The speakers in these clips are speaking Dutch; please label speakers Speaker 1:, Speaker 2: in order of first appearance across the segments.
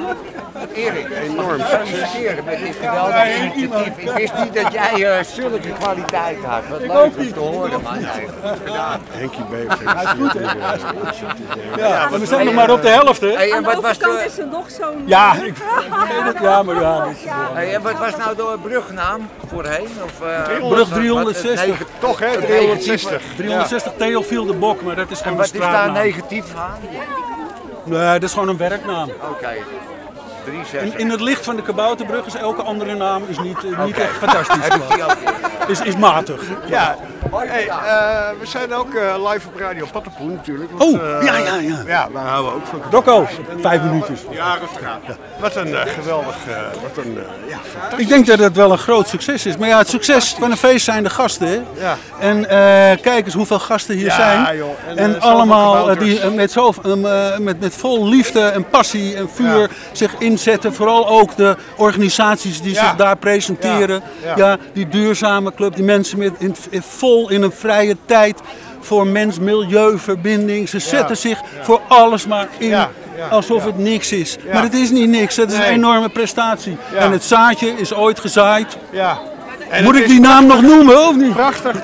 Speaker 1: Erik, enorm feliciteren met dit geweldige initiatief. Ik wist niet dat jij zulke kwaliteit had. Wat leuk om te horen, man. Nee, goed gedaan.
Speaker 2: Henkie B. feliciteert.
Speaker 3: Ja, we zijn nog maar op de helft, hè?
Speaker 1: Hey,
Speaker 4: Aan de overkant is er nog zo'n...
Speaker 3: Ja, ik weet het, ja, maar ja. Dus,
Speaker 1: Hey, en wat was nou de brugnaam voorheen?
Speaker 3: Brug 360.
Speaker 2: Toch hè, 360.
Speaker 3: 360 Theofiel de Bok, maar dat is
Speaker 1: En
Speaker 3: gewoon
Speaker 1: wat
Speaker 3: een
Speaker 1: is daar
Speaker 3: straatnaam.
Speaker 1: negatief aan?
Speaker 3: Nee, dat is gewoon een werknaam.
Speaker 1: Oké, 360.
Speaker 3: In het licht van de Kabouterbrug is elke andere naam is niet echt fantastisch.
Speaker 1: Heb ik die ook weer.
Speaker 3: Is matig.
Speaker 2: Ja, hey, we zijn ook live op Radio Pattenpoen natuurlijk. Want,
Speaker 3: Ja.
Speaker 2: Ja, daar houden we ook van.
Speaker 3: Dokko, 5 minuutjes.
Speaker 2: Ja, rustig aan. Wat een geweldig, fantastisch.
Speaker 3: Ik denk dat het wel een groot succes is. Maar ja, het succes van een feest zijn de gasten. Hè?
Speaker 2: Ja.
Speaker 3: En kijk eens hoeveel gasten hier
Speaker 2: Ja,
Speaker 3: zijn.
Speaker 2: joh.
Speaker 3: En
Speaker 2: En,
Speaker 3: allemaal
Speaker 2: kabouters.
Speaker 3: met vol liefde en passie en vuur zich inzetten. Vooral ook de organisaties die zich daar presenteren. Ja, die duurzame club, die mensen vol in een vrije tijd voor mens-milieu verbinding. Ze zetten zich voor alles maar in. Alsof het niks is. Maar het is niet niks, het is een enorme prestatie. En het zaadje is ooit gezaaid.
Speaker 2: Ja. En
Speaker 3: Moet
Speaker 2: het
Speaker 3: ik
Speaker 2: is
Speaker 3: die naam nog noemen of niet?
Speaker 2: prachtig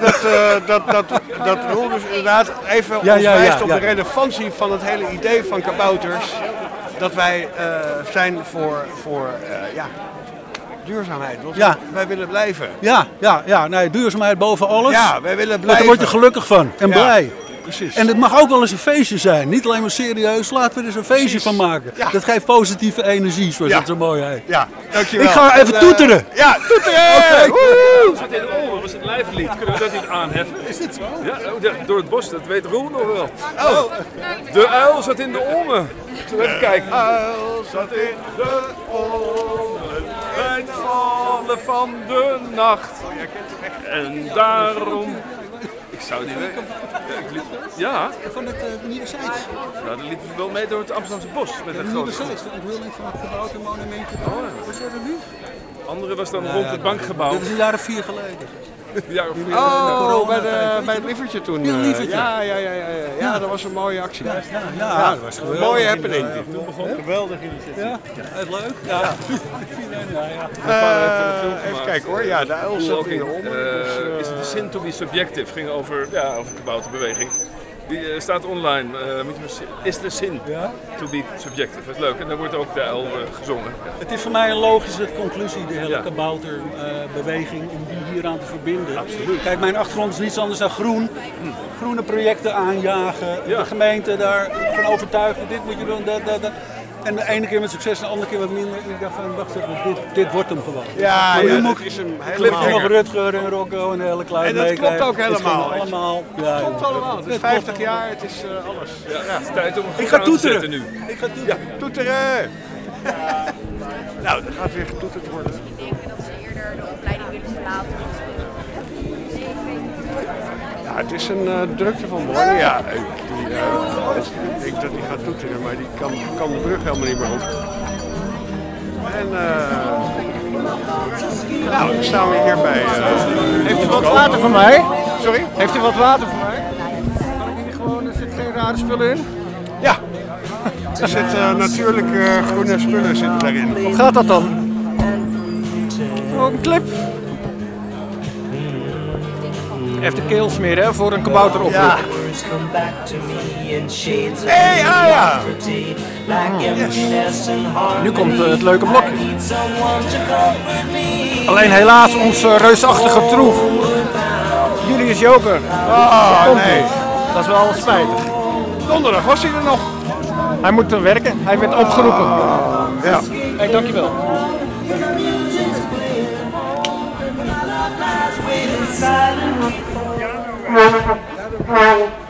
Speaker 2: dat Roel dus inderdaad even ons wijst op de relevantie van het hele idee van kabouters. Dat wij zijn voor duurzaamheid. Want wij willen blijven.
Speaker 3: Nee, duurzaamheid boven alles.
Speaker 2: Ja, wij willen
Speaker 3: Want
Speaker 2: blijven.
Speaker 3: daar word je gelukkig van en blij.
Speaker 2: Precies.
Speaker 3: En het mag ook wel eens een feestje zijn. Niet alleen maar serieus, laten we er eens een feestje van maken.
Speaker 2: Ja.
Speaker 3: Dat geeft positieve energie, zoals het zo mooi heet.
Speaker 2: Ja, dankjewel.
Speaker 3: Ik ga even toeteren.
Speaker 2: Ja, toeteren!
Speaker 5: We zitten in Olmen, dat was het lijflied. Kunnen we dat niet aanheffen? Is dit zo? Ja, door het bos, dat weet Roel nog wel. Oh, de uil zat in de Olmen. Zullen we even kijken?
Speaker 2: Uil zat in de Olmen,
Speaker 5: Bij het vallen van de nacht. En daarom... Ik zou die weten. Ja,
Speaker 3: Van het Nieuwe Zijds.
Speaker 5: nou, dan liepen we wel mee door het Amsterdamse bos met een grote groep.
Speaker 3: Ik wil niet van het kaboutermonumentje. Wat is er nu?
Speaker 5: Andere was dan rond het bankgebouw.
Speaker 3: Dit is een jaar of 4 geleden.
Speaker 5: Ja,
Speaker 2: Oh, bij het lievertje toen.
Speaker 3: Ja, lievertje.
Speaker 2: Ja, dat was een mooie actie.
Speaker 3: Ja, dat was geweldig.
Speaker 2: Mooie happening.
Speaker 5: toen begon het geweldig initiatief.
Speaker 3: Ja, het leuk. Ja.
Speaker 2: Even kijken hoor. Ja, de uil zat in de
Speaker 5: Is
Speaker 2: Olmen.
Speaker 5: het de sin to be subjective? Ging over kabouterbeweging. Die staat online. Moet je maar zien. Is de sin to be subjective? Dat is leuk. En daar wordt ook de uil gezongen.
Speaker 3: Het is voor mij een logische conclusie, de hele kabouterbeweging, om die hieraan te verbinden. Absoluut. Kijk, mijn achtergrond is niets anders dan groen. Groene projecten aanjagen, de gemeente daarvan overtuigen, dit moet je doen, dat. En de ene keer met succes en de andere keer wat minder. Ik dacht van, wacht even, dit wordt hem gewoon.
Speaker 2: Ja,
Speaker 3: maar nu
Speaker 2: dat
Speaker 3: moet
Speaker 2: is hem
Speaker 3: Cliff nog
Speaker 2: helemaal.
Speaker 3: Rutger en Rocco en de hele kluis.
Speaker 2: En dat klopt ook helemaal.
Speaker 3: Allemaal.
Speaker 2: Het klopt allemaal. Het is 50 jaar, het is alles.
Speaker 5: Ja, het is tijd om
Speaker 3: Ik ga
Speaker 5: goed aan te zetten
Speaker 3: toeteren.
Speaker 5: nu.
Speaker 3: Ik ga toeteren.
Speaker 2: Toeteren! Nou, er gaat weer getoeterd worden.
Speaker 4: Ik denk dat ze eerder de opleiding willen verlaten.
Speaker 2: Ja, het is een drukte van belang. Ja, ik denk dat hij gaat toeteren, maar die kan de brug helemaal niet meer op. En nou, dan staan we hier bij...
Speaker 6: Heeft u wat water voor mij?
Speaker 2: Sorry?
Speaker 6: Heeft u wat water voor mij? Kan ik hier gewoon, er zitten geen rare spullen in?
Speaker 2: Ja. Er zitten natuurlijk groene spullen zitten daarin.
Speaker 6: Hoe gaat dat dan? Oh, een clip. Even de keel smeren hè, voor een kabouter op.
Speaker 2: Ja. Hey, ja!
Speaker 6: Nu komt het leuke blokje. Alleen helaas onze reusachtige troef. Julius Joker.
Speaker 2: Nee.
Speaker 6: Dat is wel spijtig.
Speaker 2: Donderdag was hij er nog.
Speaker 6: Hij moet werken. Hij werd opgeroepen.
Speaker 2: Ja.
Speaker 6: Hey, dankjewel.
Speaker 7: Silent